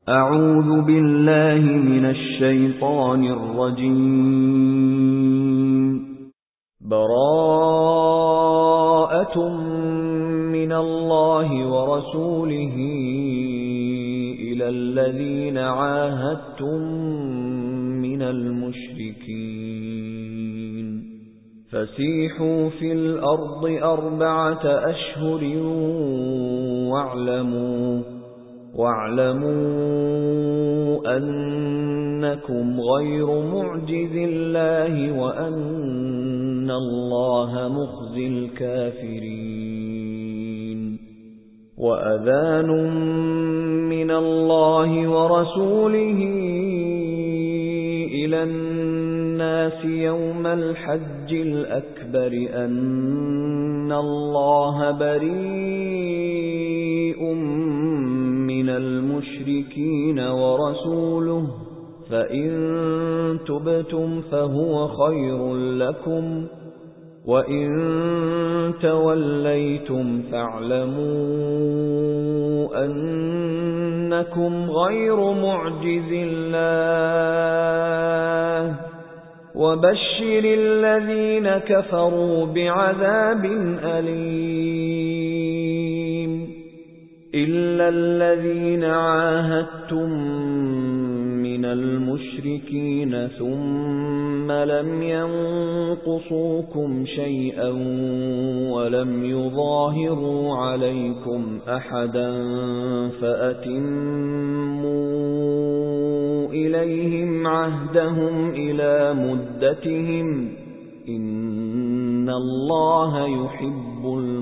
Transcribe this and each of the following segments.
أعوذ بالله من الشيطان الرجيم. براءة من الله ورسوله إلى الذين عاهدتم من المشركين فسيحوا في الأرض 4 أشهر واعلموا أنكم غير معجز الله وأن الله مخزي الكافرين. وأذان من الله ورسوله إلى الناس يوم الحج الأكبر أن الله بريء من المشركين ورسوله فإن تبتم فهو خير لكم وإن توليتم فاعلموا أنكم غير معجز الله وبشر الذين كفروا بعذاب أليم. إلا الذين عاهدتم من المشركين ثم لم ينقصوكم شيئا ولم يظاهروا عليكم أحدا فأتموا إليهم عهدهم إلى مدتهم إن الله يحب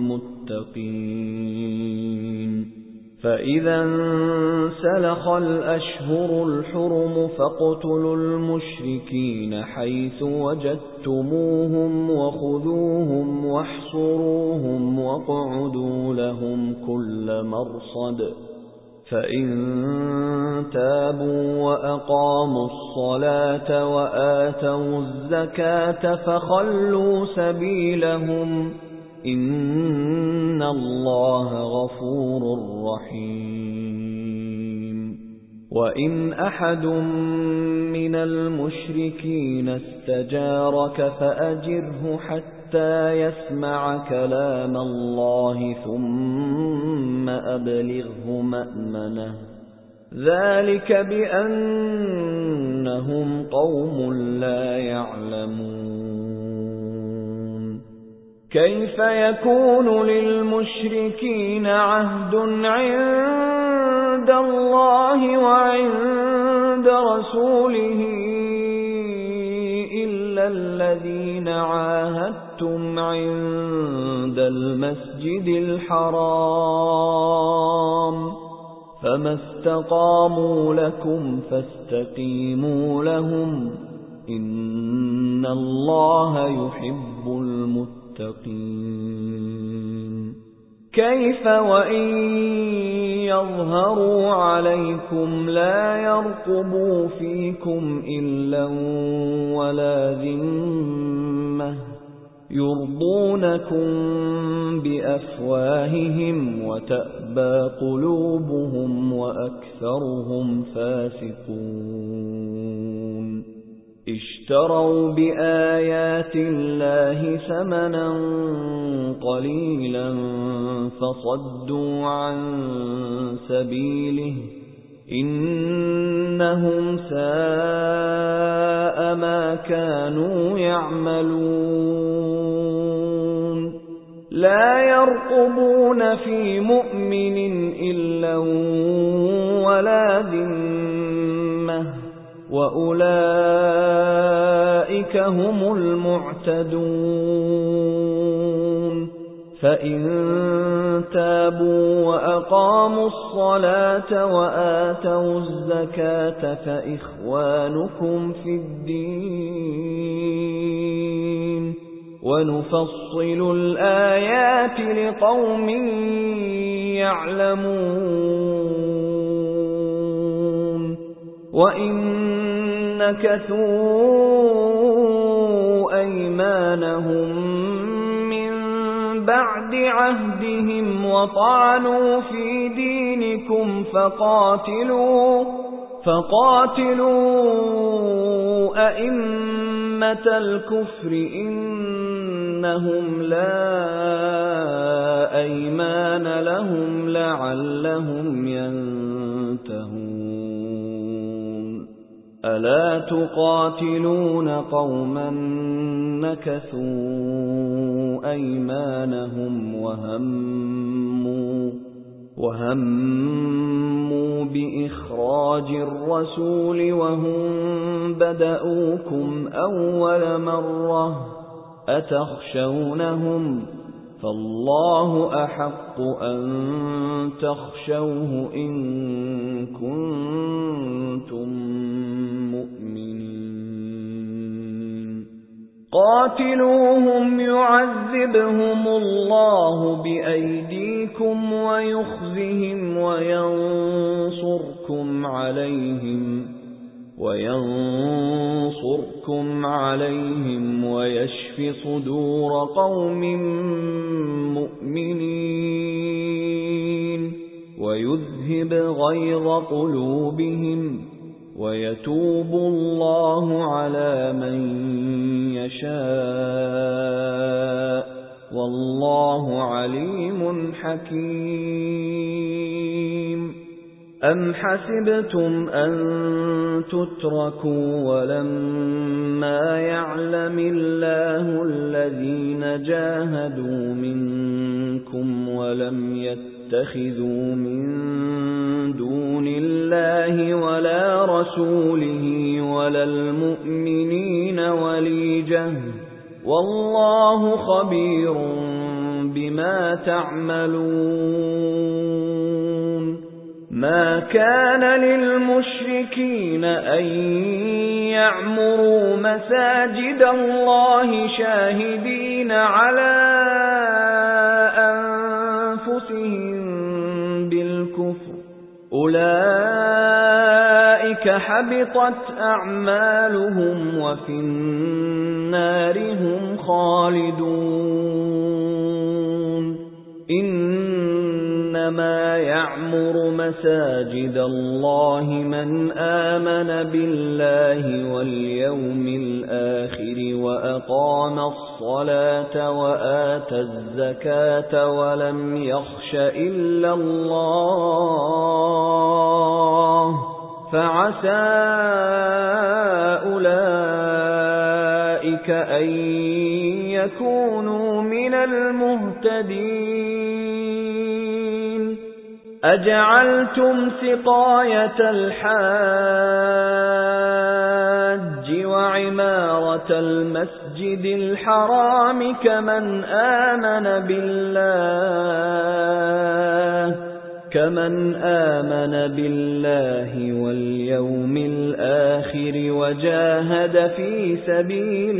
المتقين. فإذا انسلخ الأشهر الحرم فاقتلوا المشركين حيث وجدتموهم وخذوهم واحصروهم واقعدوا لهم كل مرصد. فإن تابوا وأقاموا الصلاة وآتوا الزكاة فخلوا سبيلهم إن الله غفور رحيم. وإن أحد من المشركين استجارك فأجره حتى يسمع كلام الله ثم أبلغه مأمنه ذلك بأنهم قوم لا يعلمون. كيف يكون للمشركين عهد عند الله وعند رسوله إلا الذين عاهدتم عند المسجد الحرام فما استقاموا لكم فاستقيموا لهم إن الله يحب المتقين. كيف وإن يظهروا عليكم لا يرقبوا فيكم إلا ولا ذمة يرضونكم بأفواههم وتأبى قلوبهم وأكثرهم فاسقون. اشتروا بآيات الله ثمنا قليلا فصدوا عن سبيله إنهم ساء ما كانوا يعملون. لا يرقبون في مؤمن إلا ولا ذمة وأولئك هم المعتدون. فإن تابوا وأقاموا الصلاة وآتوا الزكاة فإخوانكم في الدين ونفصل الآيات لقوم يعلمون. وإن نكثوا أيمانهم من بعد عهدهم وطعنوا في دينكم فيكم فقاتلوا أئمة الكفر إنهم لا أيمان لهم لعلهم ينتهون ألا تقاتلون قوما نكثوا أيمانهم وهموا بإخراج الرسول وهم بدأوكم أول مرة أتخشونهم فالله أحق أن تخشوه إن كنتم مؤمنين قاتلوهم يعذبهم الله بأيديكم ويخزهم وينصركم عليهم ويشف صدور قوم مؤمنين ويذهب غيظ قلوبهم ويتوب الله على من يشاء والله عليم حكيم أم حسبتم أن تتركوا ولما يعلم الله الذين جاهدوا منكم ولم يتخذوا من دون الله ولا رسوله ولا المؤمنين وليجة والله خبير بما تعملون ما كان للمشركين أن يعمروا مساجد الله شاهدين على أنفسهم بالكفر أولئك حبطت أعمالهم وفي النار هم خالدون إنما يعمر مساجد الله من آمن بالله واليوم الآخر وأقام الصلاة وآتى الزكاة ولم يخش إلا الله فعسى أولئك أن يكونوا من المهتدين أجعلتم سقاية الحاج وعمارة المسجد الحرام كمن آمن بالله واليوم الآخر وجاهد في سبيل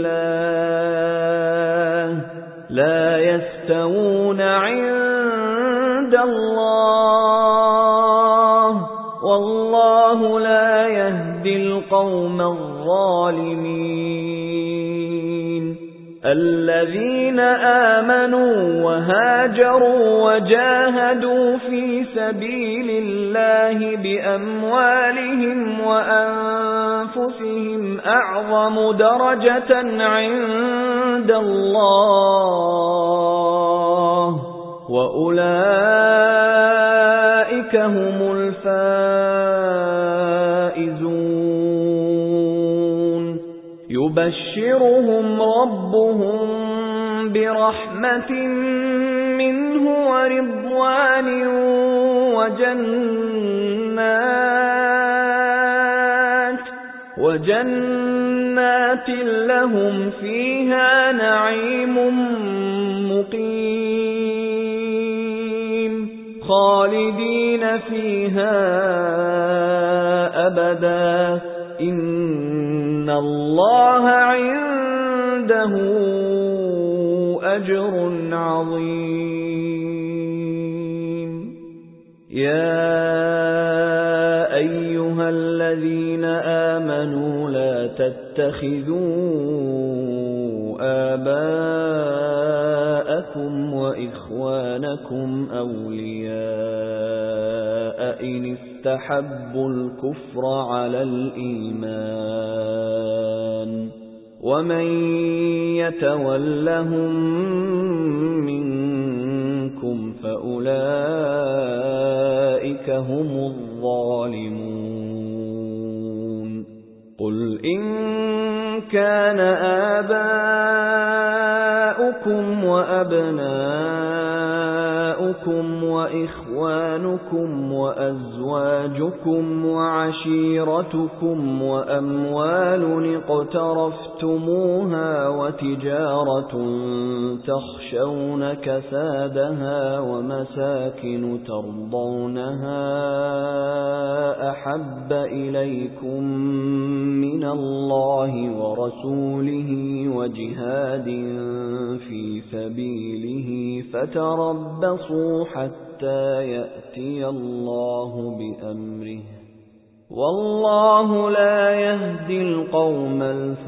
الله لا يستوون عند الله والله لا يهدي القوم الظالمين الذين آمنوا وهاجروا وجاهدوا في سبيل الله بأموالهم وأنفسهم أعظم درجة عند الله وأولئك هم الفائزون يبشرهم ربهم برحمة منه ورضوان وجنات لهم فيها نعيم مقيم خالدين فيها أبدا إن الله عنده أجر عظيم يا أيها الذين آمنوا لا تتخذوا آباءكم وإخوانكم أولياء إن استحبوا الكفر على الإيمان ومن يتولهم منكم فأولئك هم الظالمون قل إن كان آباؤكم وأبناؤكم وإخوانكم وأزواجكم وعشيرتكم وأموال اقترفتموها وتجارة تخشون كسادها ومساكن ترضونها أحب إليكم من الله ورسوله وجهاد في سبيله فتربصوا حتى يأتي الله بأمره والله لا يهدي القوم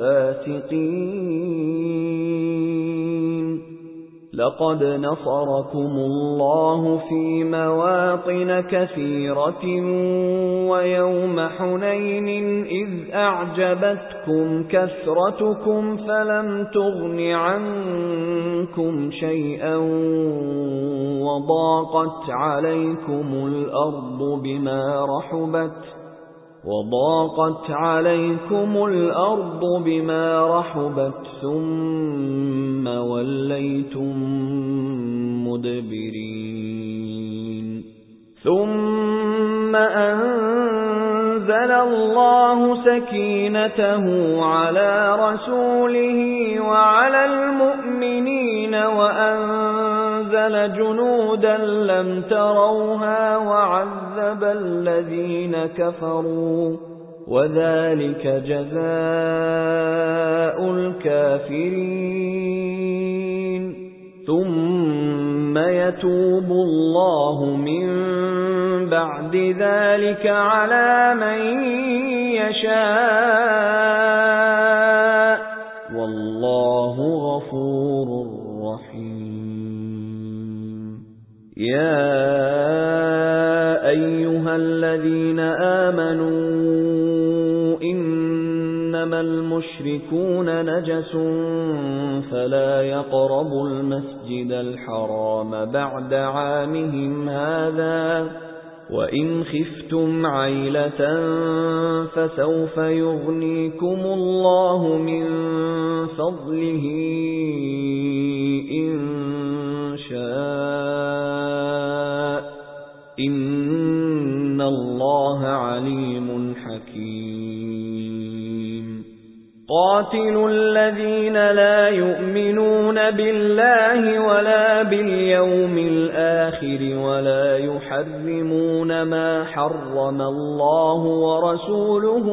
الفاسقين لقد نصركم الله في مواطن كثيرة ويوم حنين إذ أعجبتكم كثرتكم فلم تغن عنكم شيئا وضاقت عليكم الأرض بما رحبت ثم وليتم مدبرين ثم أنزل الله سكينته على رسوله وعلى المؤمنين وأنزل جنودا لم تروها وعذب الذين كفروا وذلك جزاء الكافرين ثم يتوب الله من بعد ذلك على من يشاء والله غفور رحيم يا أيها الذين آمنوا إنما المشركون نجس فلا يقربوا المسجد الحرام بعد عامهم هذا وإن خفتم عيلة فسوف يغنيكم الله من فضله إن شاء إن الله عليم حكيم قاتلوا الذين لا يؤمنون بالله ولا باليوم الآخر ولا يحرمون ما حرم الله ورسوله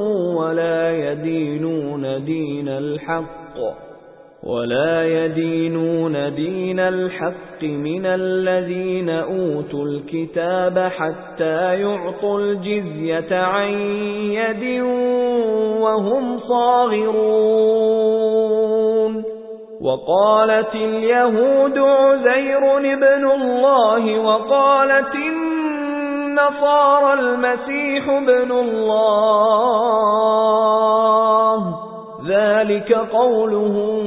ولا يدينون دين الحق من الذين أوتوا الكتاب حتى يعطوا الجزية عن يد وهم صاغرون وقالت اليهود عزير ابن الله وقالت النصارى المسيح ابن الله ذلك قولهم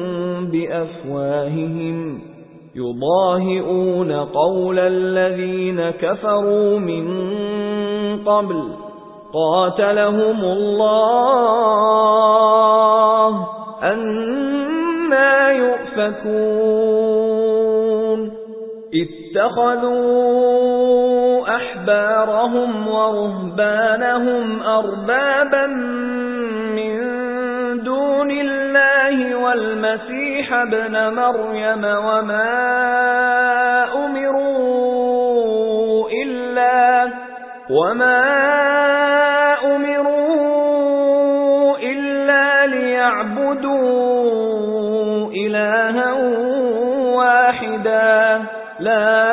بأفواههم يضاهئون قول الذين كفروا من قبل قاتلهم الله أنى يؤفكون اتخذوا أحبارهم ورهبانهم أربابا من دون الله والمسيح ابن مريم وما أمروا إلا ليعبدوا إلها واحدا لا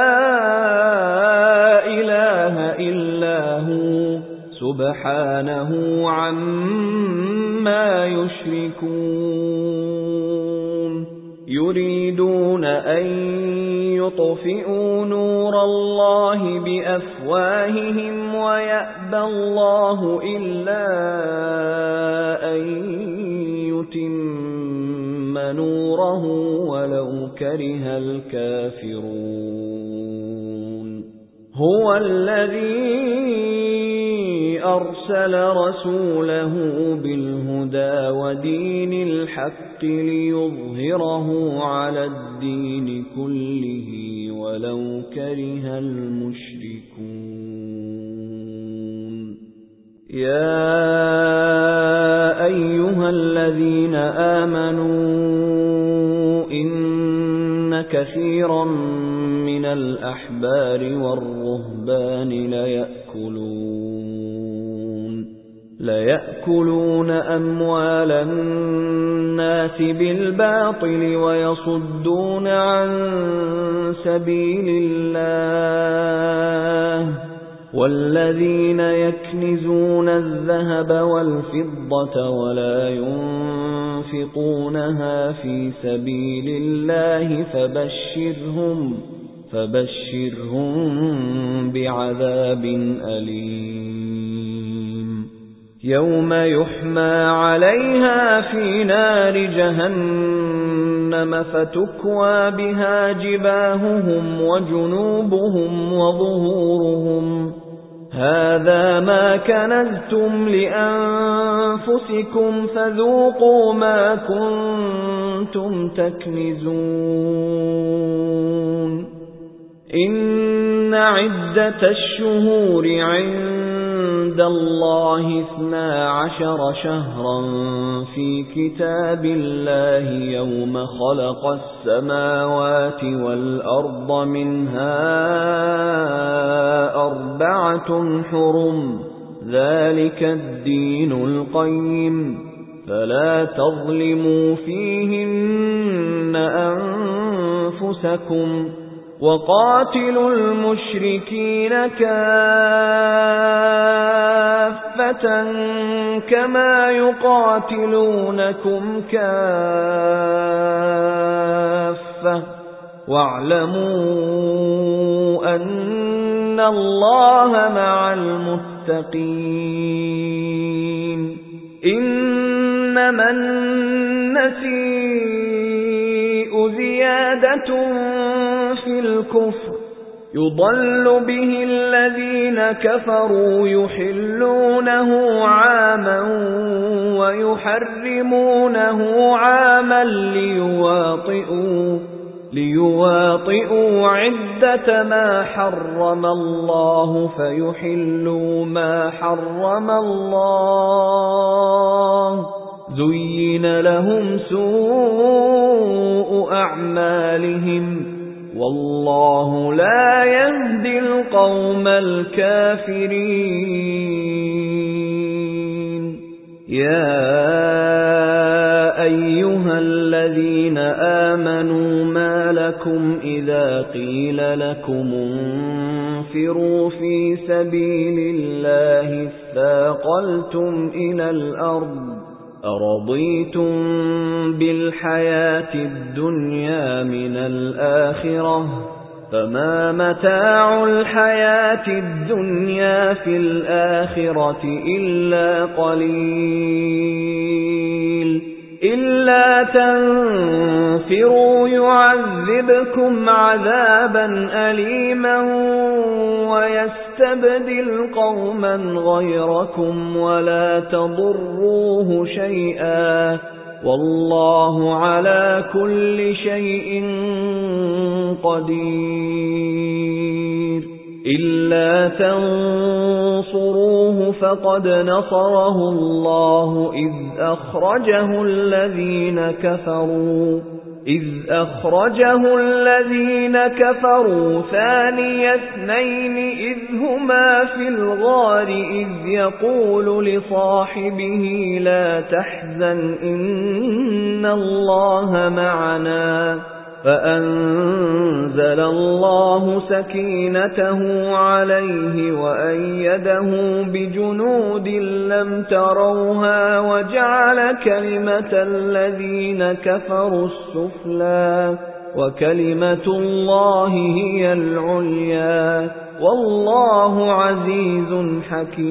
إله إلا هو سبحانه عما يشركون يريدون أن يطفئوا نور الله بأفواههم ويأبى الله إلا أن يتم نوره ولو كره الكافرون هو الذي أرسل رسوله بالهدى ودين الحق ليظهره على الدين كله ولو كره المشركون يا أيها الذين آمنوا إن كثيرا من الأحبار والرهبان ليأكلون أموال الناس بالباطل ويصدون عن سبيل الله والذين يكنزون الذهب والفضة ولا ينفقونها في سبيل الله فبشرهم بعذاب أليم يوم يحمى عليها في نار جهنم فتكوى بها جباههم وجنوبهم وظهورهم هذا ما كنزتم لأنفسكم فذوقوا ما كنتم تكنزون إن عدة الشهور عند الله 12 شهرا في كتاب الله يوم خلق السماوات والأرض منها 4 حرم ذلك الدين القيم فلا تظلموا فيهن أنفسكم وقاتلوا المشركين كافة كما يقاتلونكم كافة واعلموا أن الله مع المتقين إنما النسيء زيادة في الكفر يضل به الذين كفروا يحلونه عاما ويحرمونه عاما ليواطئوا عدة ما حرم الله فيحلوا ما حرم الله زين لهم سوء أعمالهم والله لا يهدي القوم الكافرين يا أيها الذين آمنوا ما لكم إذا قيل لكم انفروا في سبيل الله اثاقلتم إلى الأرض أرضيتم بالحياة الدنيا من الآخرة فما متاع الحياة الدنيا في الآخرة إلا قليل إلا تنفروا يعذبكم عذابا أليما ويستبدل قوما غيركم ولا تضروه شيئا والله على كل شيء قدير إلا تنصروه فقد نصره الله إذ أخرجه الذين كفروا ثاني اثنين إذ هما في الغار إذ يقول لصاحبه لا تحزن إن الله معنا فأنزل الله سكينته عليه وأيده بجنود لم تروها وجعل كلمة الذين كفروا السفلى وكلمة الله هي العليا والله عزيز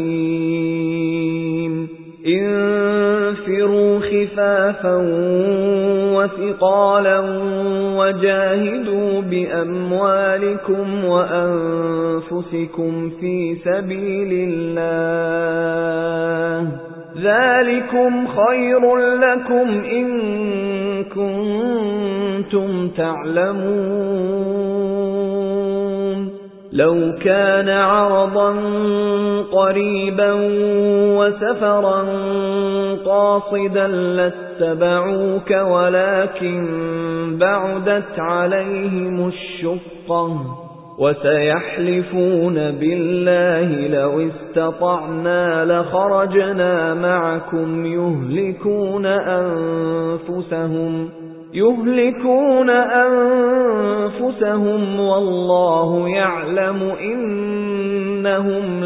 حكيم انفروا خفافا وثقالا وجاهدوا بأموالكم وأنفسكم في سبيل الله ذلكم خير لكم إن كنتم تعلمون لو كان عرضا قريبا وسفرا قاصدا لاتبعوك ولكن بعدت عليهم الشقة وسيحلفون بالله لو استطعنا لخرجنا معكم يهلكون أنفسهم والله يعلم إنهم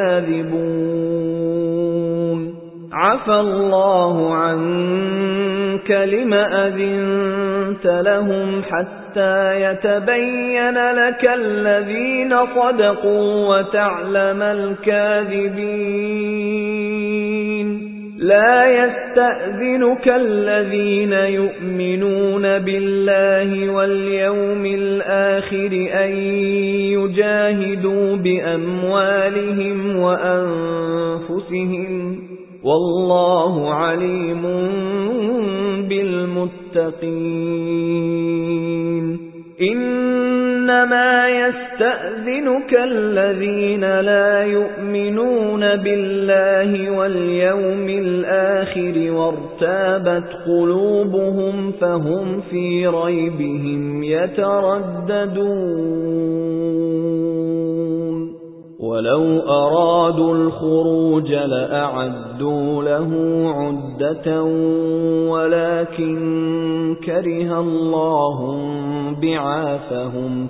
لكاذبون عفى الله عنك لم أذنت لهم حتى يتبين لك الذين صدقوا وتعلم الكاذبين لا يستأذنك الذين يؤمنون بالله واليوم الآخر أن يجاهدوا بأموالهم وأنفسهم والله عليم بالمتقين إنما يستأذنك الذين لا يؤمنون بالله واليوم الآخر وارتابت قلوبهم فهم في ريبهم يترددون ولو أرادوا الخروج لأعدوا له عدة ولكن كره الله بعاثهم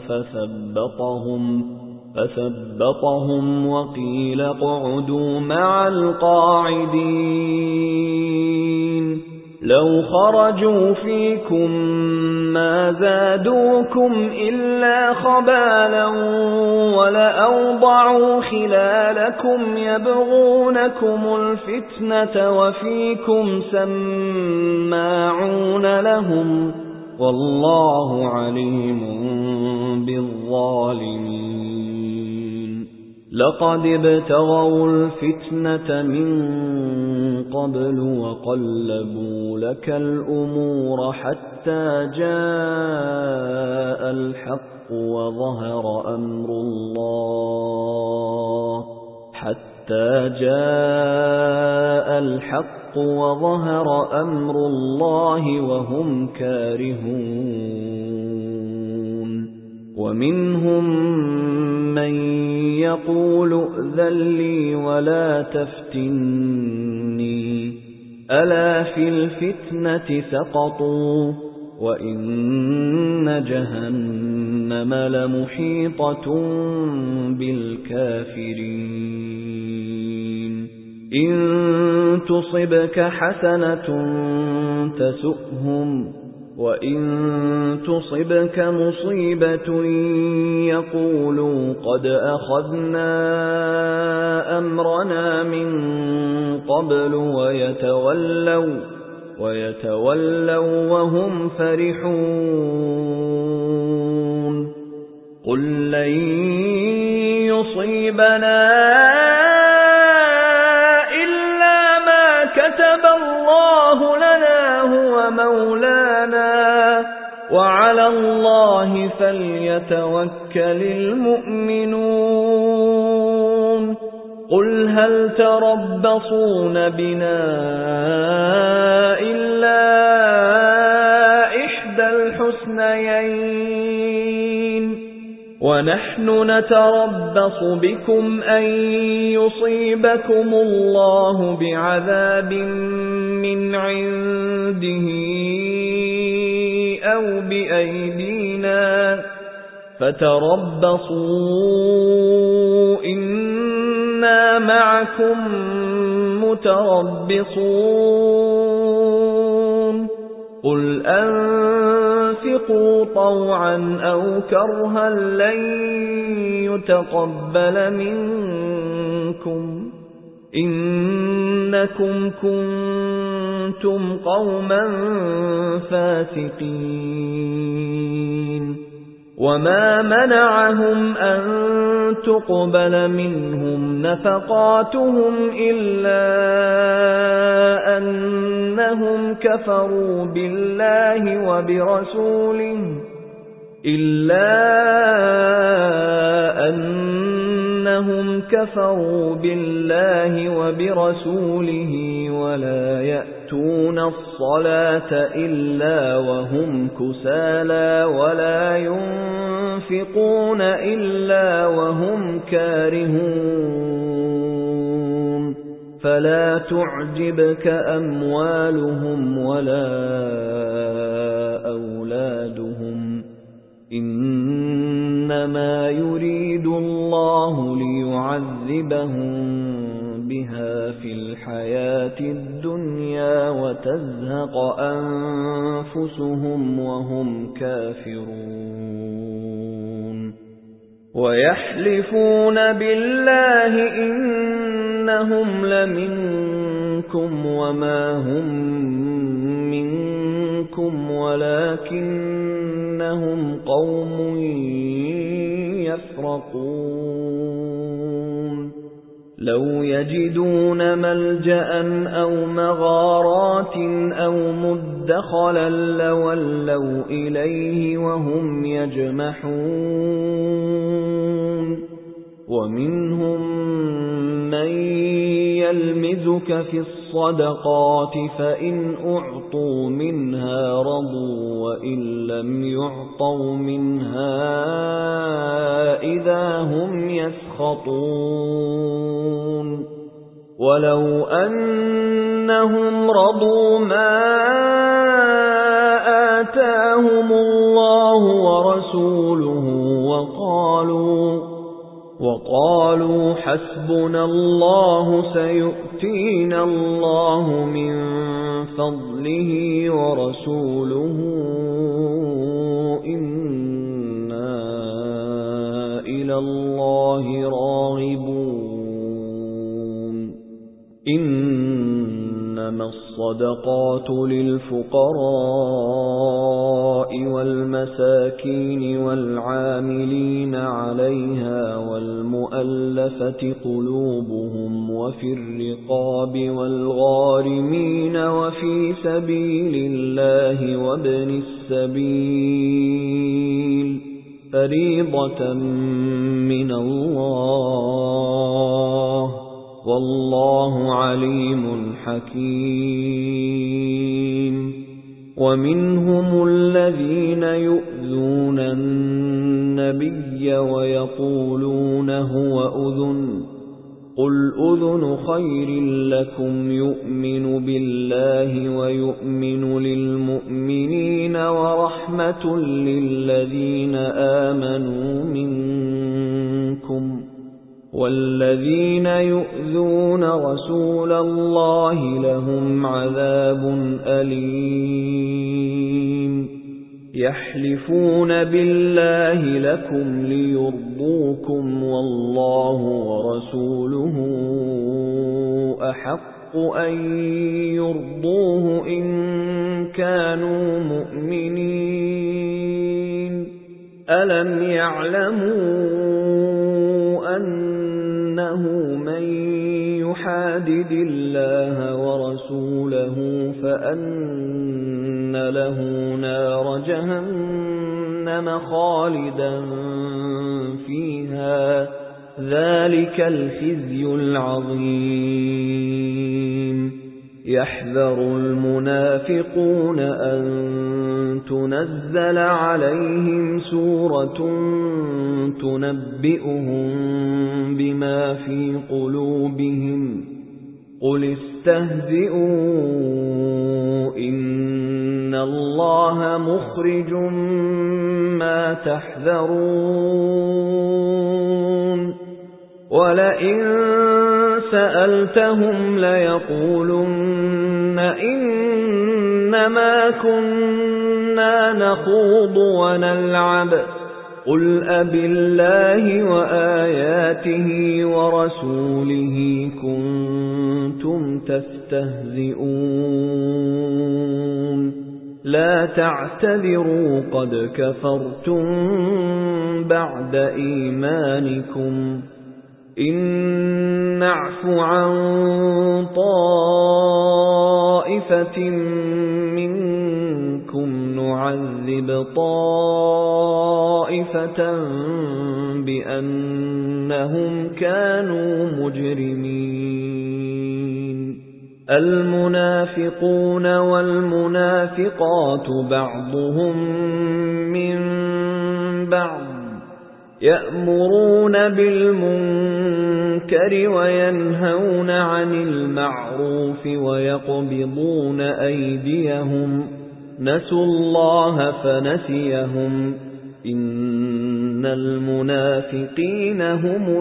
فثبطهم وقيل اقعدوا مع القاعدين لو خرجوا فيكم ما زادوكم إلا خبالا ولأوضعوا خلالكم يبغونكم الفتنة وفيكم سماعون لهم والله عليم بالظالمين لقد ابتغوا الفتنة من قبل وقلبوا لك الأمور حتى جاء الحق وظهر أمر الله وهم كارهون ومنهم من يقول ائذن لي ولا تفتني ألا في الفتنة سقطوا وإن جهنم لمحيطة بالكافرين إن تصبك حسنة تسؤهم وإن تصبك مصيبة يقولوا قد أخذنا أمرنا من قبل ويتولوا وهم فرحون قل لن يصيبنا إلا ما كتب الله لنا هو مولانا وعلى الله فليتوكل المؤمنون قل هل تربصون بنا إلا إحدى الحسنيين ونحن نتربص بكم أن يصيبكم الله بعذاب من عنده أَوْ بِأَيْدِينَا فَتَرَبَّصُوا إِنَّا مَعَكُمْ مُتَرَبِّصُونَ قُلْ أَنفِقُوا طَوْعًا أَوْ كَرْهًا لَّن يُتَقَبَّلَ مِنكُمْ إِنَّكُمْ كُنتُمْ قَوْمًا فَاسِقِينَ وَمَا مَنَعَهُمْ أَن تُقْبَلَ مِنْهُمْ نَفَقَاتُهُمْ إِلَّا أَنَّهُمْ كَفَرُوا بِاللَّهِ وَبِرَسُولِهِ وَلَا يَأْتُونَ الصَّلَاةَ إِلَّا وَهُمْ كُسَالَى وَلَا يُنفِقُونَ إِلَّا وَهُمْ كَارِهُونَ فَلَا تُعْجِبْكَ أَمْوَالُهُمْ وَلَا أَوْلَادُهُمْ إِنَّمَا يُرِيدُ اللَّهُ لِيُعَذِّبَهُم بِهَا فِي الْحَيَاةِ الدُّنْيَا وَتَزْهَقَ أَنفُسُهُمْ وَهُمْ كَافِرُونَ وَيَحْلِفُونَ بِاللَّهِ إِنَّهُمْ لَمِنكُمْ وَمَا هُمْ مِنكُمْ وَلَكِنَّهُمْ قَوْمٌ يَفْرَقُونَ لَوْ يَجِدُونَ مَلْجَأً أَوْ مَغَارَاتٍ أَوْ مُدَّخَلًا لَّوَلَّوْا إِلَيْهِ وَهُمْ يَجْمَحُونَ وَمِنْهُمْ مَن يَلْمِزُكَ فِي الصَّدَقَاتِ فَإِنْ أُعْطُوا مِنْهَا رَضُوا وَإِنْ لَمْ يُعْطَوْا مِنْهَا إِذَا هُمْ يَسْخَطُونَ وَلَوْ أَنَّهُمْ رَضُوا مَا آتَاهُمُ اللَّهُ وَرَسُولُهُ وَقَالُوا حَسْبُنَا اللَّهُ سَيُؤْتِينَا اللَّهُ مِنْ فَضْلِهِ وَرَسُولُهُ إِنَّا إِلَى اللَّهِ رَاغِبُونَ إِنَّمَا الصَّدَقَاتُ لِلْفُقَرَاءِ وَالْمَسَاكِينِ وَالْعَامِلِينَ عَلَيْهَا وَالْمُؤَلَّفَةِ قُلُوبُهُمْ وَفِي الرِّقَابِ وَالْغَارِمِينَ وَفِي سَبِيلِ اللَّهِ وَابْنِ السَّبِيلِ فَرِيضَةً مِنَ اللَّهِ وَاللَّهُ عَلِيمٌ حَكِيمٌ وَمِنْهُمُ الَّذِينَ يُؤْذُونَ النَّبِيَّ وَيَقُولُونَ هُوَ أُذُنٌ قُلْ أُذُنُ خَيْرٍ لَكُمْ يُؤْمِنُ بِاللَّهِ وَيُؤْمِنُ لِلْمُؤْمِنِينَ وَرَحْمَةٌ لِلَّذِينَ آمَنُوا مِنكُمْ وَالَّذِينَ يُؤْذُونَ رَسُولَ اللَّهِ لَهُمْ عَذَابٌ أَلِيمٌ يَحْلِفُونَ بِاللَّهِ لَكُمْ لِيُرْضُوكُمْ وَاللَّهُ وَرَسُولُهُ أَحَقُّ أَن يُرْضُوهُ إِن كَانُوا مُؤْمِنِينَ أَلَمْ يَعْلَمُوا أَنَّهُ مَن يُحَادِدِ اللَّهَ وَرَسُولَهُ فَأَنَّ لَهُ نَارَ جَهَنَّمَ خَالِدًا فِيهَا ذَلِكَ الْخِزْيُ الْعَظِيمُ يَحْذَرُ الْمُنَافِقُونَ أَن تُنَزَّلَ عَلَيْهِمْ سُورَةٌ تُنَبِّئُهُم بِمَا فِي قُلُوبِهِمْ قُلِ اسْتَهْزِئُوا إِنَّ اللَّهَ مُخْرِجٌ مَا تَحْذَرُونَ وَلَئِن سَأَلْتَهُمْ لَيَقُولُنَّ إِنَّمَا كُنَّا نَخُوضُ وَنَلْعَبُ قُلْ أَبِاللَّهِ وَآيَاتِهِ وَرَسُولِهِ كُنتُمْ تَسْتَهْزِئُونَ لَا تَعْتَذِرُوا قَدْ كَفَرْتُمْ بَعْدَ إِيمَانِكُمْ إِن نَّعْفُ عَن طَائِفَةٍ مِّنكُمْ نُعَذِّبْ طَائِفَةً بِأَنَّهُمْ كَانُوا مُجْرِمِينَ الْمُنَافِقُونَ وَالْمُنَافِقَاتُ بَعْضُهُم مِّن بَعْضٍ يَأْمُرُونَ بِالْمُنكَرِ وَيَنْهَوْنَ عَنِ الْمَعْرُوفِ وَيَقْبِضُونَ أَيْدِيَهُمْ نَسُوا اللَّهَ فَنَسِيَهُمْ إِنَّ الْمُنَافِقِينَ هُمُ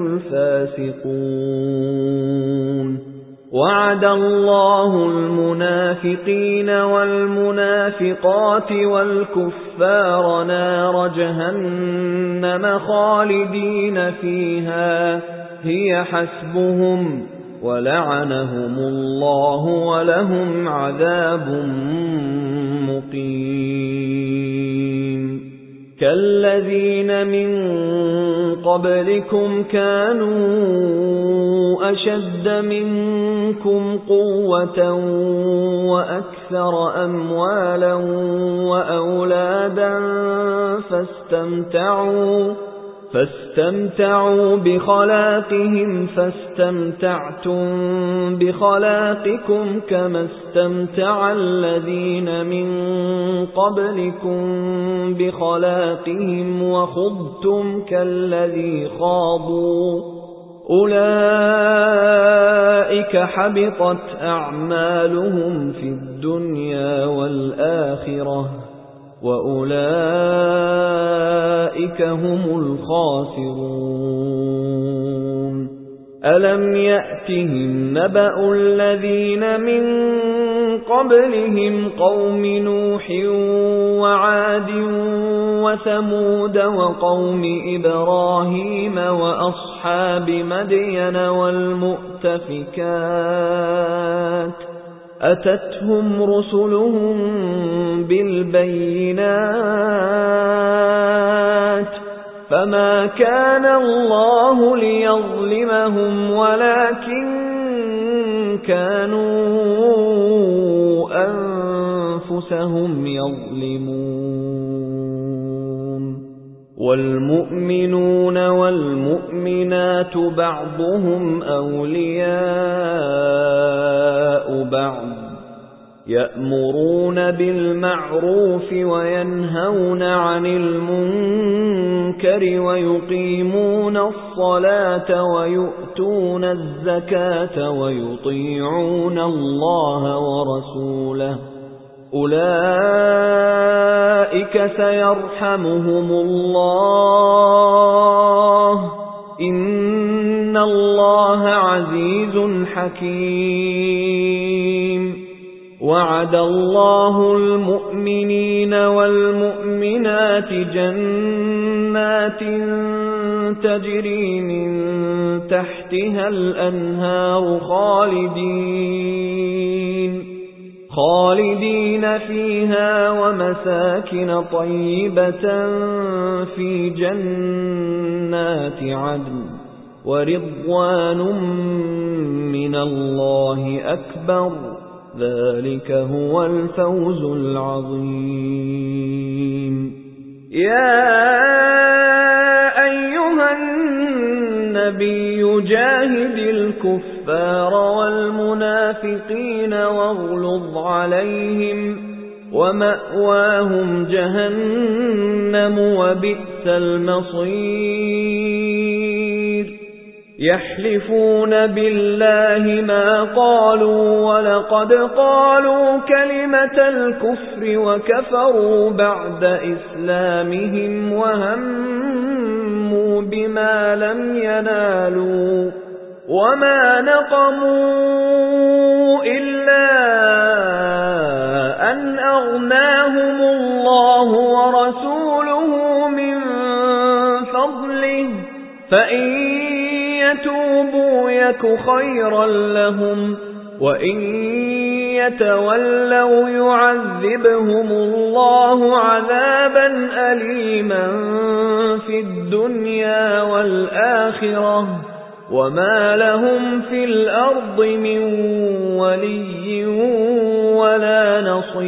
الْفَاسِقُونَ وَعَدَ اللَّهُ الْمُنَافِقِينَ وَالْمُنَافِقَاتِ وَالْكُفَّارَ نَارَ جَهَنَّمَ خَالِدِينَ فِيهَا هِيَ حَسْبُهُمْ وَلَعَنَهُمُ اللَّهُ وَلَهُمْ عَذَابٌ مُقِيمٌ كَالَّذِينَ مِن قَبْلِكُمْ كَانُوا أَشَدَّ مِنكُمْ قُوَّةً وَأَكْثَرَ أَمْوَالًا وَأَوْلَادًا فاستمتعوا بخلاقهم فاستمتعتم بخلاقكم كما استمتع الذين من قبلكم بخلاقهم وخضتم كالذي خاضوا أولئك حبطت أعمالهم في الدنيا والآخرة وَأُولَئِكَ هُمُ الْخَاسِرُونَ أَلَمْ يَأْتِهِمْ نَبَأُ الَّذِينَ مِنْ قَبْلِهِمْ قَوْمِ نُوحٍ وَعَادٍ وَثَمُودَ وَقَوْمِ إِبْرَاهِيمَ وَأَصْحَابِ مَدْيَنَ وَالْمُؤْتَفِكَاتِ أَتَتْهُمْ رُسُلُهُم بِالْبَيِّنَاتِ فَمَا كَانَ اللَّهُ لِيَظْلِمَهُمْ وَلَكِن كَانُوا أَنفُسَهُمْ يَظْلِمُونَ وَالْمُؤْمِنُونَ وَالْمُؤْمِنَاتُ بَعْضُهُمْ أَوْلِيَاءُ بَعْضٍ يَأْمُرُونَ بِالْمَعْرُوفِ وَيَنْهَوْنَ عَنِ الْمُنكَرِ وَيُقِيمُونَ الصَّلَاةَ وَيُؤْتُونَ الزَّكَاةَ وَيُطِيعُونَ اللَّهَ وَرَسُولَهُ أُولَئِكَ سَيَرْحَمُهُمُ اللَّهُ إِنَّ اللَّهَ عَزِيزٌ حَكِيمٌ وَعَدَ اللَّهُ الْمُؤْمِنِينَ وَالْمُؤْمِنَاتِ جَنَّاتٍ تَجْرِي مِن تَحْتِهَا الْأَنْهَارُ خالدين فيها ومساكن طيبة في جنات عدن ورضوان من الله أكبر ذلك هو الفوز العظيم يا أيها النبي جاهد الكفار والمنافقين واغلظ عليهم ومأواهم جهنم وبئس المصير يحلفون بالله ما قالوا ولقد قالوا كلمة الكفر وكفروا بعد إسلامهم وهموا بما لم ينالوا وما نقموا إلا أن أغناهم الله ورسوله من فضله فإن يتوبوا يك خيرا لهم وإن يتولوا يعذبهم الله عذابا أليما في الدنيا والآخرة وما لهم في الأرض من ولي ولا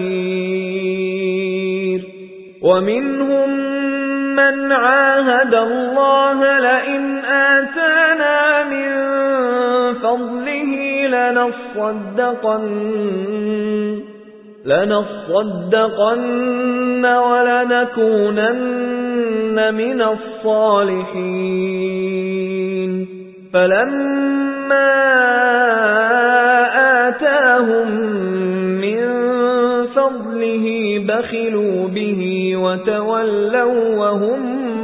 نصير ومنهم من عاهد الله لئن آتانا من فضله لنصدقن ولنكونن من الصالحين فلما آتاهم من فضله بخلوا به وتولوا وهم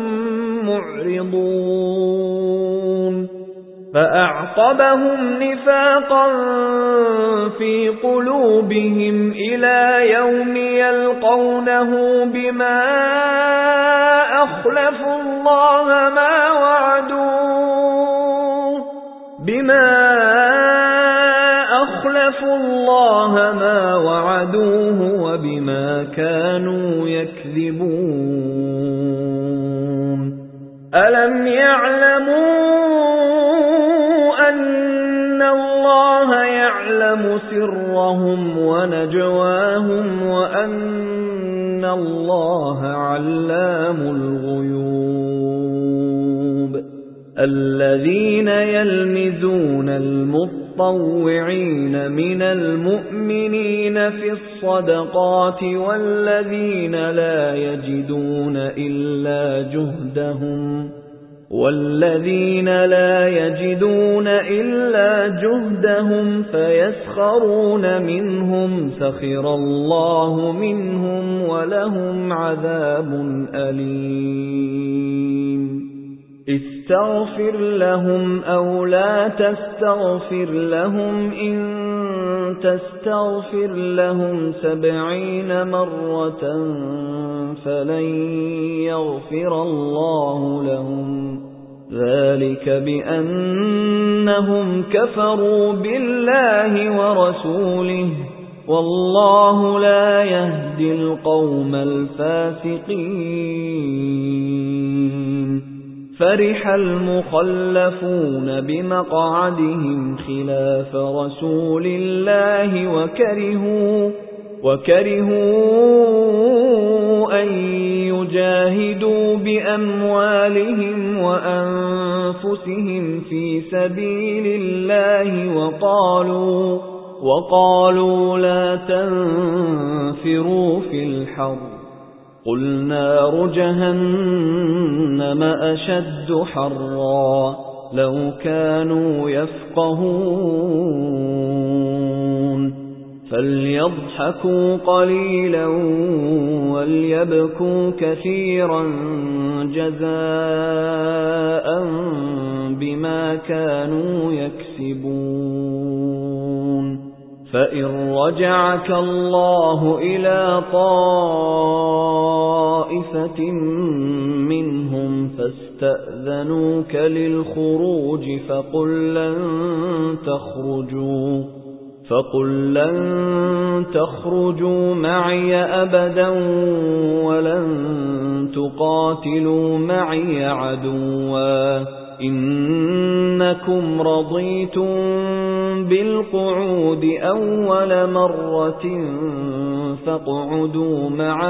معرضون فأعقبهم نفاقا في قلوبهم إلى يوم يلقونه بما أخلفوا الله ما وعدوه وبما كانوا يكذبون ألم يعلموا أن الله يعلم سرهم ونجواهم وأن الله علام الغيوب الذين يلمزون المطوعين من المؤمنين في الصدقات والذين لا يجدون إلا جهدهم فيسخرون منهم سخر الله منهم ولهم عذاب أليم استغفر لهم أو لا تستغفر لهم إن تستغفر لهم 70 مرة فلن يغفر الله لهم ذلك بأنهم كفروا بالله ورسوله والله لا يهدي القوم الفاسقين فرح المخلفون بمقعدهم خلاف رسول الله وكرهوا أن يجاهدوا بأموالهم وأنفسهم في سبيل الله وقالوا لا تنفروا في الحر قل نار جهنم أشد حرا لو كانوا يفقهون فليضحكوا قليلا وليبكوا كثيرا جزاء بما كانوا يكسبون فإن رجعك الله إلى طائفة منهم فاستأذنوك للخروج فقل لن تخرجوا معي أبدا ولن تقاتلوا معي عدوا إنكم رضيتم بالقعود أول مرة فاقعدوا مع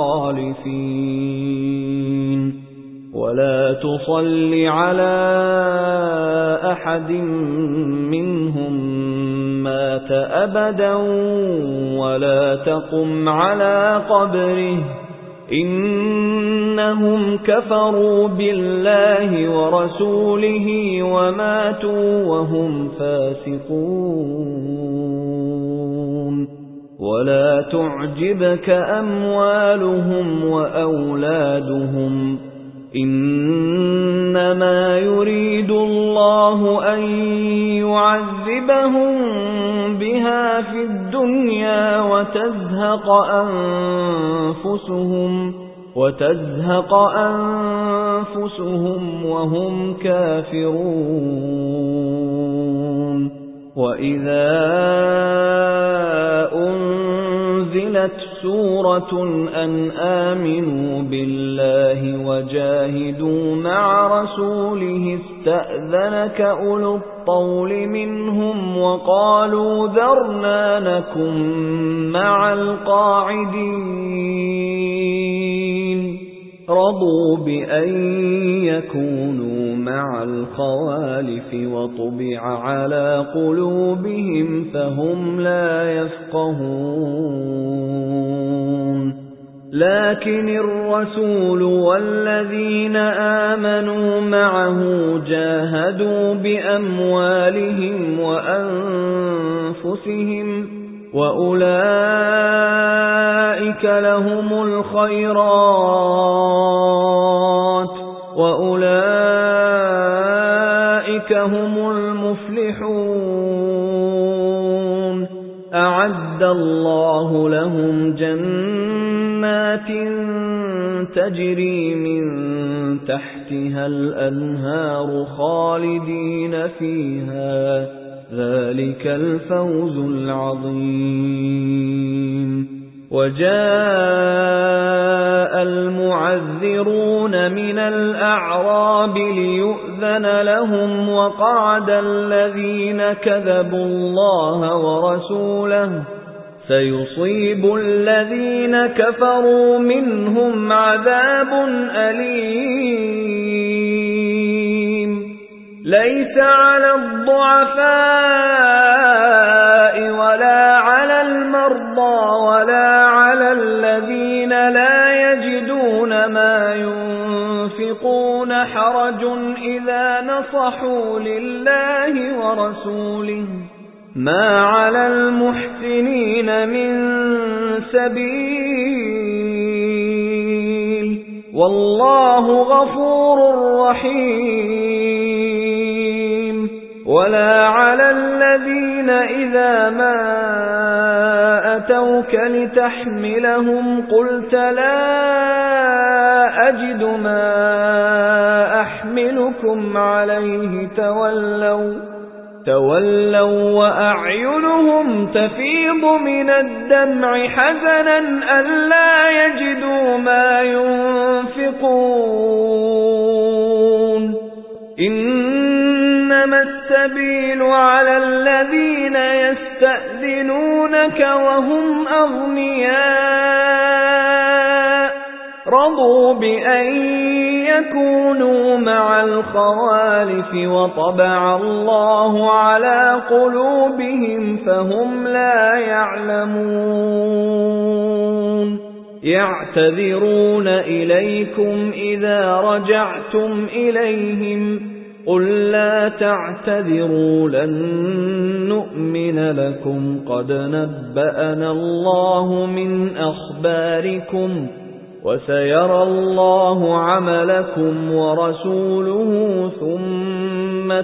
الخالفين ولا تصل على أحد منهم مات أبدا ولا تقم على قبره إنهم كفروا بالله ورسوله وماتوا وهم فاسقون ولا تعجبك أموالهم وأولادهم إنما يريد الله أن يعذبهم بها في الدنيا وتزهق أنفسهم وهم كافرون وإذا أنزلت سورة أن آمنوا بالله وجاهدوا مع رسوله استأذنك أولو الطول منهم وقالوا ذرنا نكن مع القاعدين رضوا بأن يكونوا مع الخوالف وطبع على قلوبهم فهم لا يفقهون لكن الرسول والذين آمنوا معه جاهدوا بأموالهم وأنفسهم وأولئك لهم الخيرات وأولئك هم المفلحون أعد الله لهم جنات تجري من تحتها الأنهار خالدين فيها ذلك الفوز العظيم وجاء المعذرون من الأعراب ليؤذن لهم وقعد الذين كذبوا الله ورسوله سيصيب الذين كفروا منهم عذاب أليم ليس على الضعفاء ولا على المرضى ولا على الذين لا يجدون ما ينفقون حرج إذا نصحوا لله ورسوله ما على المحسنين من سبيل والله غفور رحيم ولا على الذين إذا ما أتوك لتحملهم قلت لا أجد ما أحملكم عليه تولوا وأعينهم تفيض من الدمع حزنا ألا يجدوا ما ينفقون إنما السبيل على الذين يستأذنونك وهم أغنياء رضوا بأن يكونوا مع الخوالف وطبع الله على قلوبهم فهم لا يعلمون يعتذرون إليكم إذا رجعتم إليهم قل لا تعتذروا لن نؤمن لكم قد نبأنا الله من أخباركم وسيرى الله عملكم ورسوله ثم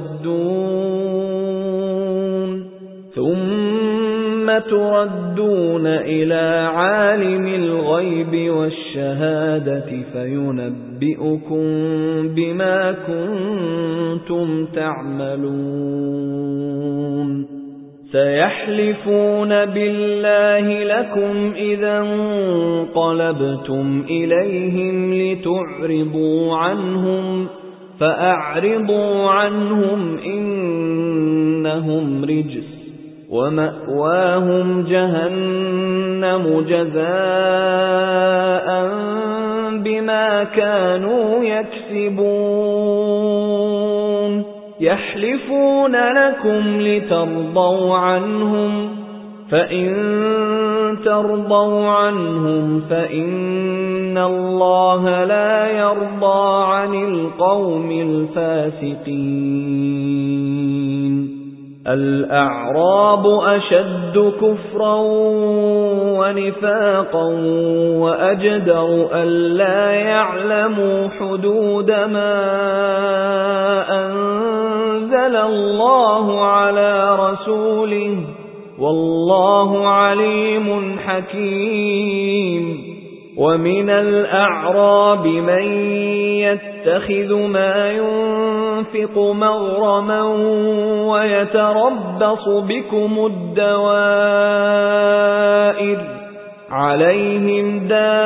تردون إلى عالم الغيب والشهادة فينبئكم بما كنتم تعملون سيحلفون بالله لكم إذا انقلبتم إليهم لتعرضوا عنهم فأعرضوا عنهم إنهم رجس ومأواهم جهنم جزاء بما كانوا يكسبون يحلفون لكم لترضوا عنهم فإن ترضوا عنهم فإن الله لا يرضى عن القوم الفاسقين. الأعراب أشد كفرا ونفاقا وأجدر ألا يعلموا حدود ما أنزل الله على رسوله والله عليم حكيم. ومن الأعراب من يتخذ ما ينفق مغرما ويتربص بكم الدوائر عليهم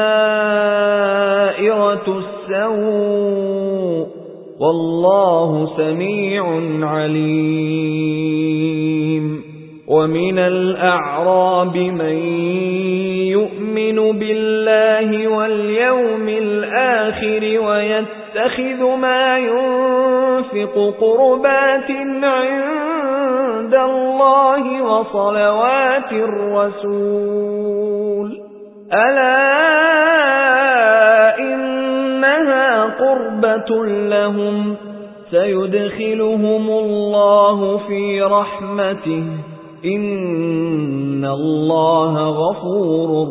دائرة السوء والله سميع عليم. ومن الأعراب من يؤمن بالله واليوم الآخر ويتخذ ما ينفق قربات عند الله وصلوات الرسول ألا إنها قربة لهم سيدخلهم الله في رحمته إن الله غفور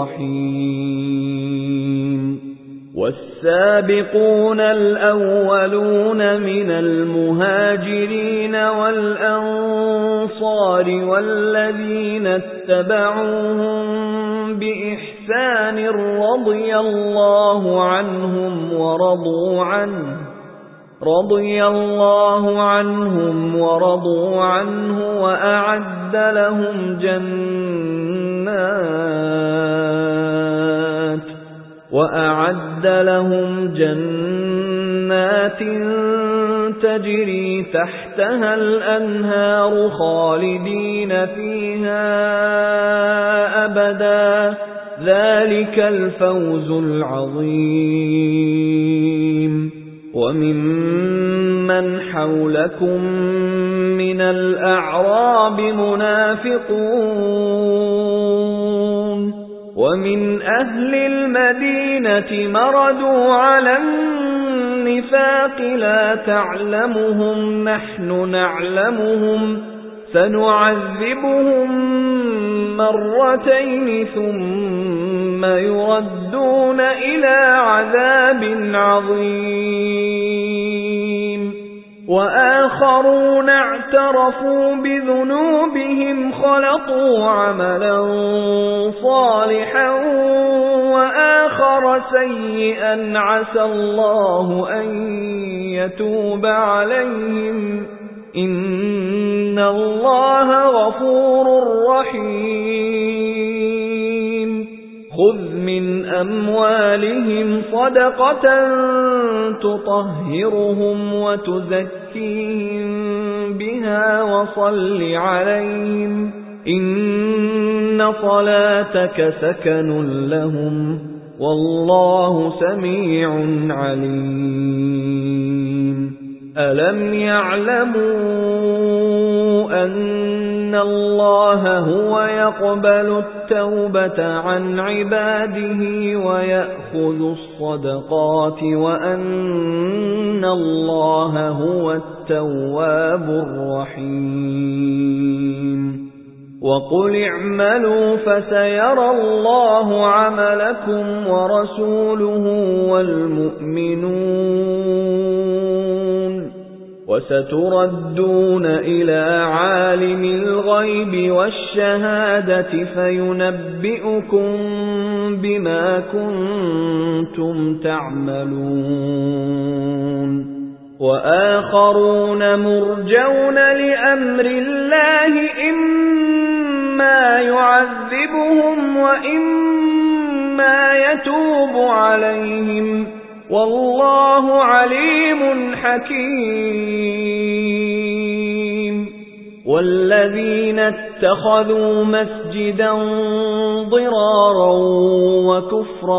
رحيم. والسابقون الأولون من المهاجرين والأنصار والذين اتبعوهم بإحسان رضي الله عنهم ورضوا عنه وأعد لهم جنات تجري تحتها الأنهار خالدين فيها أبدا ذلك الفوز العظيم. وممن حولكم من الأعراب منافقون ومن أهل المدينة مردوا على النفاق لا تعلمهم نحن نعلمهم سنعذبهم مرتين ثم يردون إلى عذاب عظيم. وآخرون اعترفوا بذنوبهم خلطوا عملا صالحا وآخر سيئا عسى الله أن يتوب عليهم إن الله غفور رحيم. خذ من أموالهم صدقة تطهرهم وتزكيهم بها وصل عليهم إن صلاتك سكن لهم والله سميع عليم. ألم يعلموا أن الله هو يقبل التوبة عن عباده ويأخذ الصدقات وأن الله هو التواب الرحيم. وقل اعملوا فسيرى الله عملكم ورسوله والمؤمنون وستردون إلى عالم الغيب والشهادة فينبئكم بما كنتم تعملون. وآخرون مرجون لأمر الله إما يعذبهم وإما يتوب عليهم والله عليم حكيم. والذين اتخذوا مسجدا ضرارا وكفرا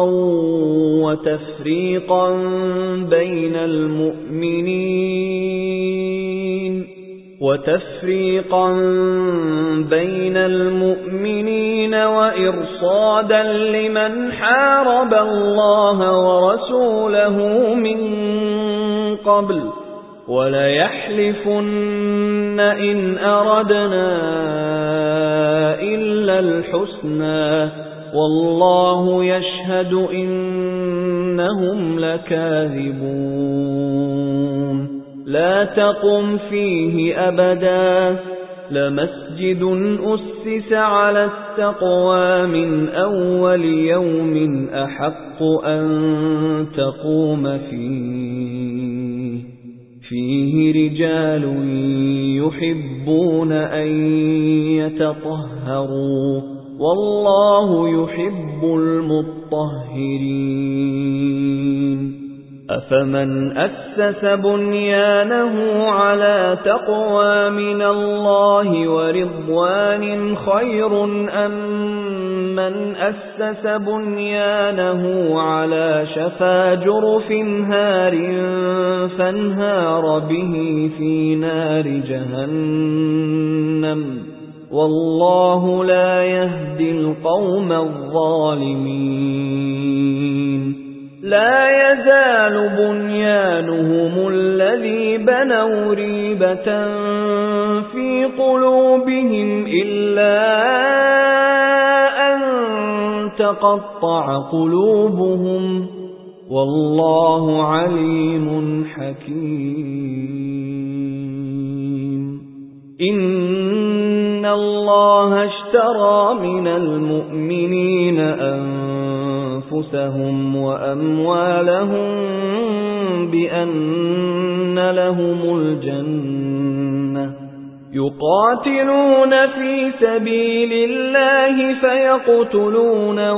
وتفريقا بين المؤمنين وتفريقا بين المؤمنين وإرصادا لمن حارب الله ورسوله من قبل وليحلفن إن أردنا إلا الحسنى والله يشهد إنهم لكاذبون لا تقم فيه أبدا لمسجد أسس على التقوى من أول يوم أحق أن تقوم فيه رجال يحبون أن يتطهروا والله يحب المطهرين أفمن أسس بنيانه على تقوى من الله ورضوان خير أم من أسس بنيانه على شفا جرف هار فانهار به في نار جهنم والله لا يهدي القوم الظالمين لا يزال بنيانهم الذي بنوا ريبة في قلوبهم إلا أن تقطع قلوبهم والله عليم حكيم إن الله اشترى من المؤمنين أنفسهم وأموالهم بأن لهم الجنة يقاتلون في سبيل الله فيقتلون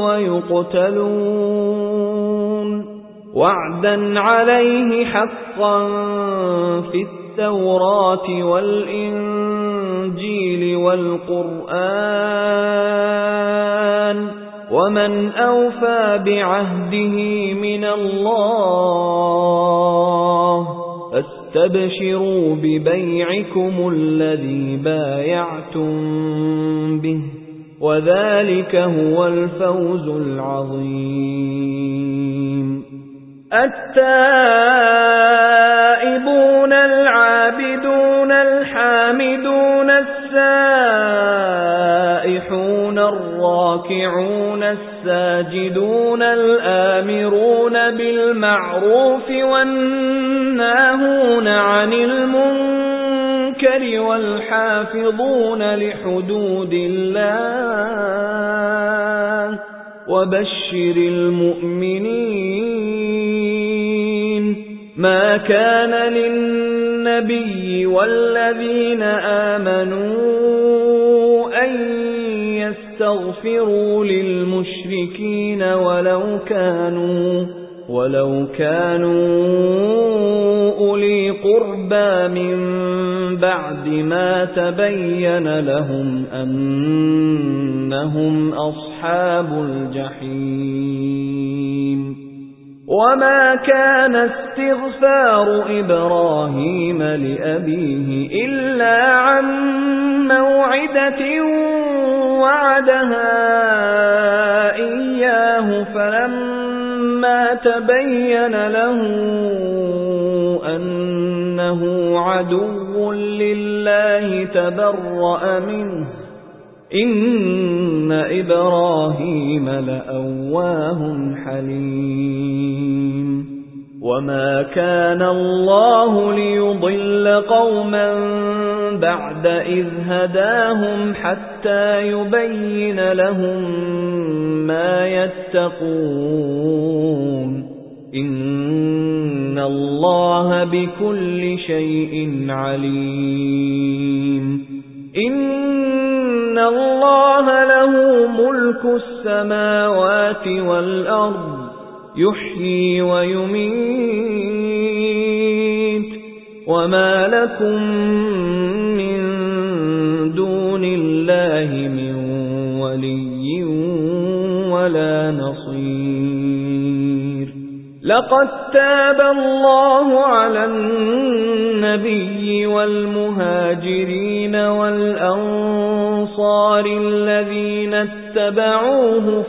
ويقتلون وعدا عليه حقا في التوراة والإنجيل والقرآن ومن أوفى بعهده من الله فاستبشروا ببيعكم الذي بايعتم به وذلك هو الفوز العظيم التائبون العابدون الحامدون السائحون الراكعون الساجدون الآمرون بالمعروف والناهون عن المنكر والحافظون لحدود الله وبشر المؤمنين ما كان للنبي والذين آمنوا أن يستغفروا للمشركين ولو كانوا أولي قربى من بعد ما تبين لهم أنهم أصحاب الجحيم وما كان استغفار إبراهيم لأبيه إلا عن موعدة وعدها إياه فلما تبين له أنه عدو لله تبرأ منه إن إبراهيم لأواه حليم وما كان الله ليضل قوما بعد إذ هداهم حتى يبين لهم ما يتقون إن الله بكل شيء عليم إن الله له ملك السماوات والأرض يحيي ويميت وما لكم من دون الله من ولي ولا نصير لقد تاب الله على النبي والمهاجرين والأنصار الذين اتبعوه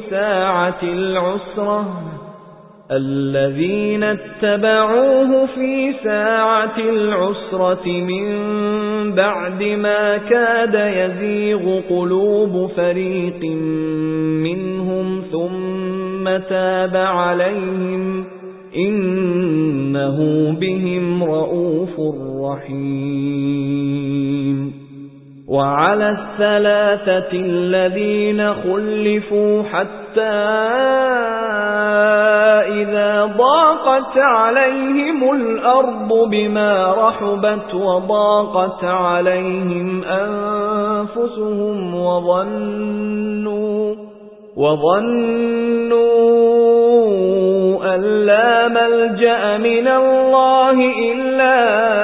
في ساعة العسرة من بعد ما كاد يزيغ قلوب فريق منهم ثم تاب عليهم إنه بهم رؤوف رحيم وعلى الثلاثة الذين خلفوا حتى إذا ضاقت عليهم الأرض بما رحبت وضاقت عليهم أنفسهم وظنوا أن لا ملجأ من الله إلا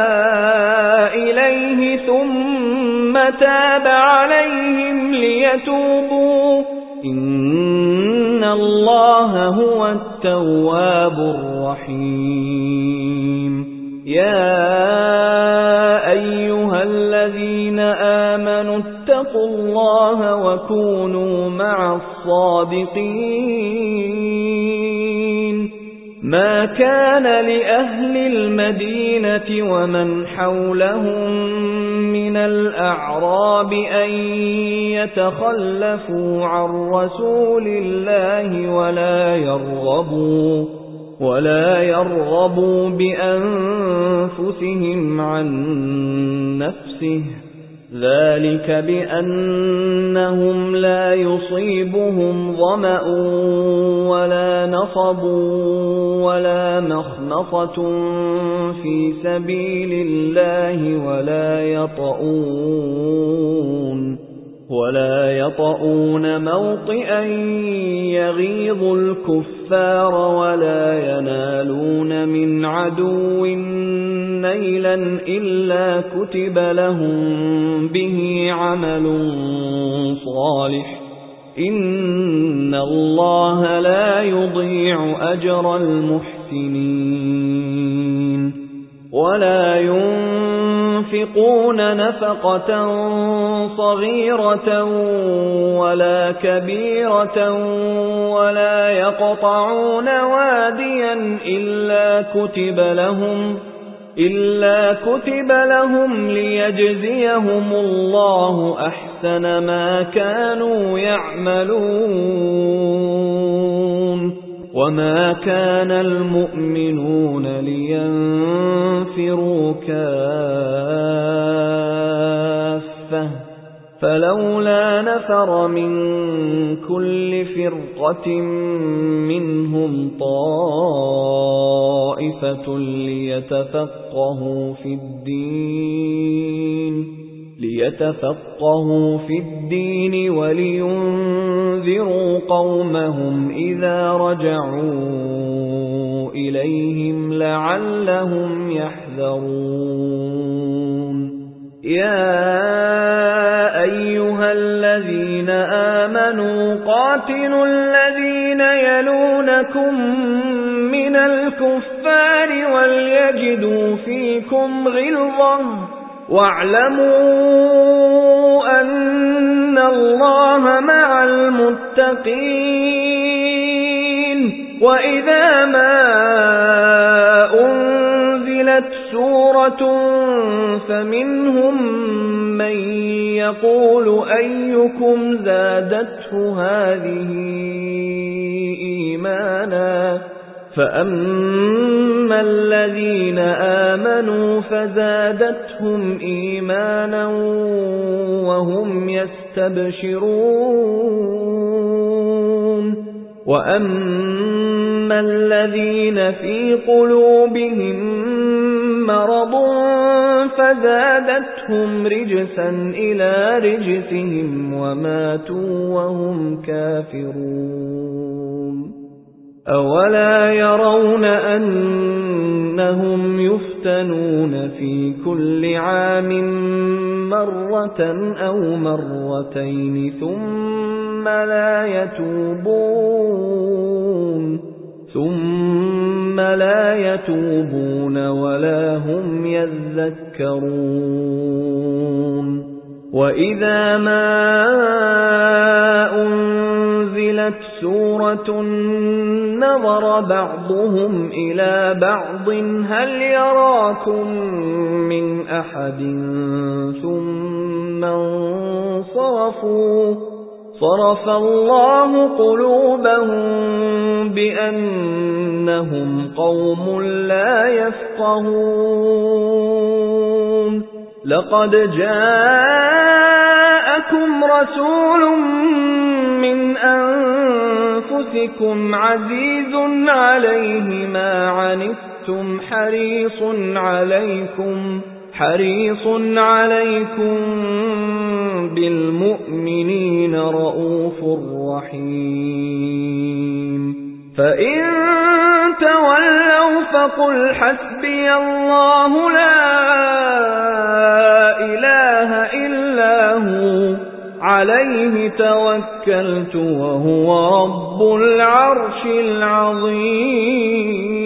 إليه ثم تاب عليهم ليتوبوا إن الله هو التواب الرحيم يا أيها الذين آمنوا اتقوا الله وكونوا مع الصادقين ما كان لأهل المدينة ومن حولهم من الأعراب أن يتخلفوا عن رسول الله ولا يرغبوا بأنفسهم عن نفسه ذلك بأنهم لا يصيبهم ظمأ ولا نصب ولا مخمصة في سبيل الله ولا يطؤون موطئا يغيظ الكفار ولا ينالون من عدو نيلا إلا كتب لهم به عمل صالح إن الله لا يضيع أجر المحسنين ولا ينفقون نفقة صغيرة ولا كبيرة ولا يقطعون واديا إلا كتب لهم ليجزيهم الله أحسن ما كانوا يعملون وما كان المؤمنون لينفروا كافة فلولا نفر من كل فرقة منهم طائفة ليتفقهوا في الدين ولينذروا قومهم إذا رجعوا إليهم لعلهم يحذرون يا أيها الذين آمنوا قاتلوا الذين يلونكم من الكفار وليجدوا فيكم غلظة واعلموا أن الله مع المتقين وإذا ما أنزلت سورة فمنهم من يقول أيكم زادته هذه إيمانا فأما الذين آمنوا فزادتهم إيمانا وهم يستبشرون وأما الذين في قلوبهم مرض فزادتهم رجسا إلى رجسهم وماتوا وهم كافرون أولا يرون أنهم يفتنون في كل عام مرة أو مرتين ثم لا يتوبون ثُمَّ لَا يَتُوبُونَ وَلَا هُمْ يَذَّكَّرُونَ وَإِذَا مَا أُنْزِلَتْ سُورَةٌ نَظَرَ بَعْضُهُمْ إِلَى بَعْضٍ هَلْ يَرَاكُمْ مِنْ أَحَدٍ ثُمَّ انصَرَفُوا صَرَفَ اللَّهُ قُلُوبَهُم بِأَنَّهُمْ قَوْمٌ لَّا يَفْقَهُونَ لَقَدْ جَاءَكُمْ رَسُولٌ مِّنْ أَنفُسِكُمْ عَزِيزٌ عَلَيْهِ مَا عَنِتُّمْ حريص عَلَيْكُمْ بِالْمُؤْمِنِينَ رَءُوفٌ رَحِيمٌ فَإِن تَوَلَّوْا فَقُلْ حَسْبِيَ اللَّهُ لَا إِلَٰهَ إِلَّا هُوَ عَلَيْهِ تَوَكَّلْتُ وَهُوَ رَبُّ الْعَرْشِ الْعَظِيمِ